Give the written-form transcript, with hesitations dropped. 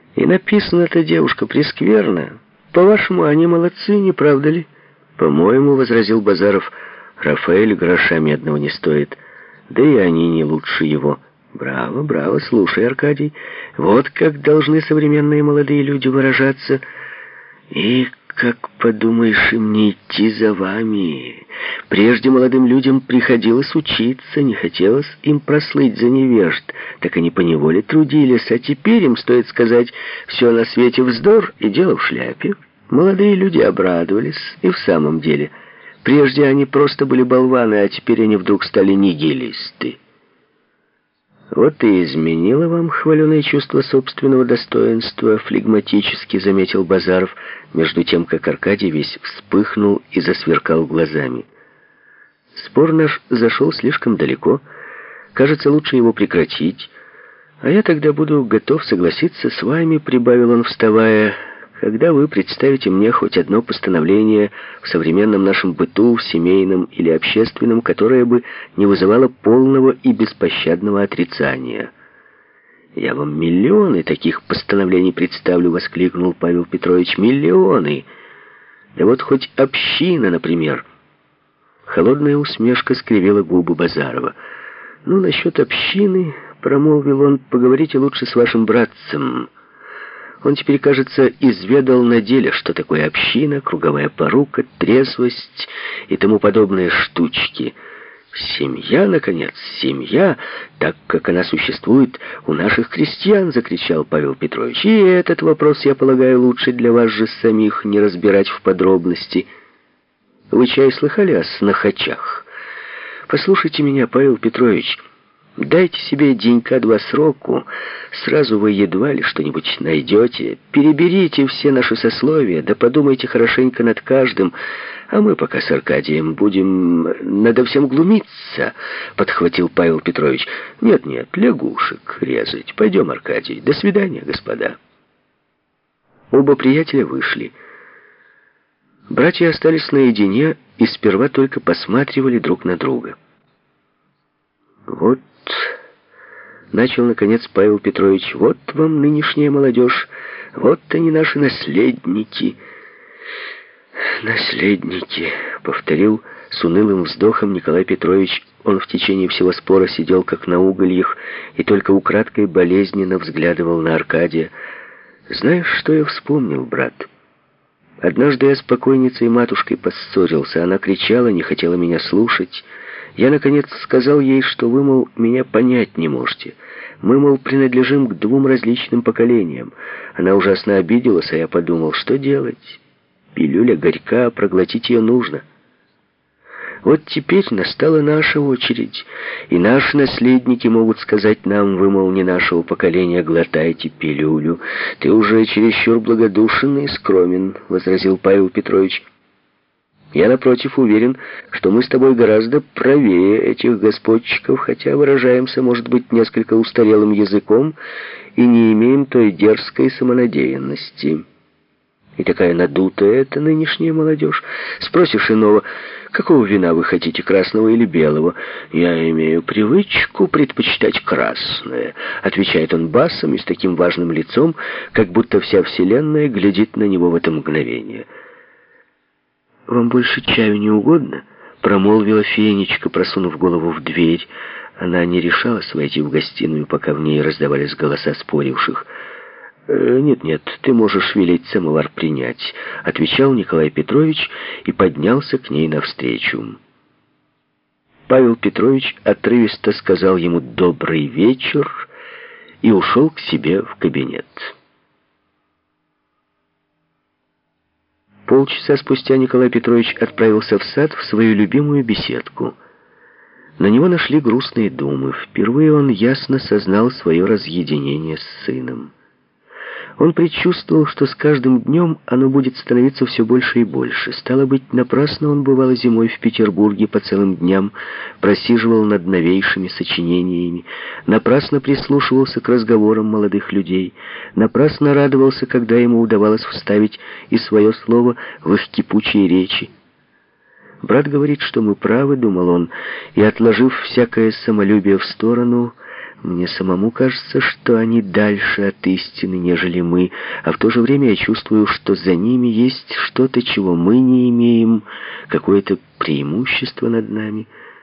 И написано эта девушка прескверно. По-вашему, они молодцы, не правда ли? По-моему, возразил Базаров, Рафаэль гроша медного не стоит. Да и они не лучше его. Браво, браво, слушай, Аркадий. Вот как должны современные молодые люди выражаться. И как подумаешь, им не идти за вами. Прежде молодым людям приходилось учиться, не хотелось им прослыть за невежд. Так они поневоле трудились, а теперь им стоит сказать: все на свете вздор и дело в шляпе. Молодые люди обрадовались, и в самом деле. Прежде они просто были болваны, а теперь они вдруг стали нигилисты. Вот и изменило вам хваленое чувство собственного достоинства, флегматически заметил Базаров, между тем, как Аркадий весь вспыхнул и засверкал глазами. Спор наш зашел слишком далеко. Кажется, лучше его прекратить. А я тогда буду готов согласиться с вами, прибавил он, вставая, когда вы представите мне хоть одно постановление в современном нашем быту, семейном или общественном, которое бы не вызывало полного и беспощадного отрицания. «Я вам миллионы таких постановлений представлю», — воскликнул Павел Петрович. «Миллионы! Да вот хоть община, например». Холодная усмешка скривила губы Базарова. «Ну, насчет общины, — промолвил он, — поговорите лучше с вашим братцем. Он теперь, кажется, изведал на деле, что такое община, круговая порука, трезвость и тому подобные штучки. Семья, наконец, семья, так как она существует у наших крестьян», — закричал Павел Петрович. «И этот вопрос, я полагаю, лучше для вас же самих не разбирать в подробности. Вы, чай, слыхали о снохачах? Послушайте меня, Павел Петрович». Дайте себе денька-два сроку, сразу вы едва ли что-нибудь найдете. Переберите все наши сословия, да подумайте хорошенько над каждым, а мы пока с Аркадием будем надо всем глумиться, подхватил Павел Петрович. Нет, лягушек резать. Пойдем, Аркадий. До свидания, господа. Оба приятеля вышли. Братья остались наедине и сперва только посматривали друг на друга. «Вот, — начал, наконец, Павел Петрович, — вот вам нынешняя молодежь, вот они наши наследники». «Наследники», — повторил с унылым вздохом Николай Петрович. Он в течение всего спора сидел как на угольях и только украдкой болезненно взглядывал на Аркадия. «Знаешь, что я вспомнил, брат? Однажды я с покойницей матушкой поссорился. Она кричала, не хотела меня слушать. Я, наконец, сказал ей, что вы, мол, меня понять не можете. Мы, мол, принадлежим к двум различным поколениям. Она ужасно обиделась, а я подумал, что делать? Пилюля горька, проглотить ее нужно. Вот теперь настала наша очередь, и наши наследники могут сказать нам: вы, мол, не нашего поколения, глотайте пилюлю. Ты уже чересчур благодушен и скромен, — возразил Павел Петрович. Я, напротив, уверен, что мы с тобой гораздо правее этих господчиков, хотя выражаемся, может быть, несколько устарелым языком и не имеем той дерзкой самонадеянности. И такая надутая эта нынешняя молодежь. Спросишь иного: какого вина вы хотите, красного или белого? Я имею привычку предпочитать красное, отвечает он басом и с таким важным лицом, как будто вся вселенная глядит на него в это мгновение. «Вам больше чаю не угодно?» — промолвила Фенечка, просунув голову в дверь. Она не решалась войти в гостиную, пока в ней раздавались голоса споривших. «Нет, ты можешь велеть самовар принять», — отвечал Николай Петрович и поднялся к ней навстречу. Павел Петрович отрывисто сказал ему «добрый вечер» и ушел к себе в кабинет. Полчаса спустя Николай Петрович отправился в сад, в свою любимую беседку. На него нашли грустные думы. Впервые он ясно сознал свое разъединение с сыном. Он предчувствовал, что с каждым днем оно будет становиться все больше и больше. Стало быть, напрасно он бывал зимой в Петербурге по целым дням, просиживал над новейшими сочинениями, напрасно прислушивался к разговорам молодых людей, напрасно радовался, когда ему удавалось вставить и свое слово в их кипучие речи. «Брат говорит, что мы правы», — думал он, и, отложив всякое самолюбие в сторону, Мне самому кажется, что они дальше от истины, нежели мы, а в то же время я чувствую, что за ними есть что-то, чего мы не имеем, какое-то преимущество над нами.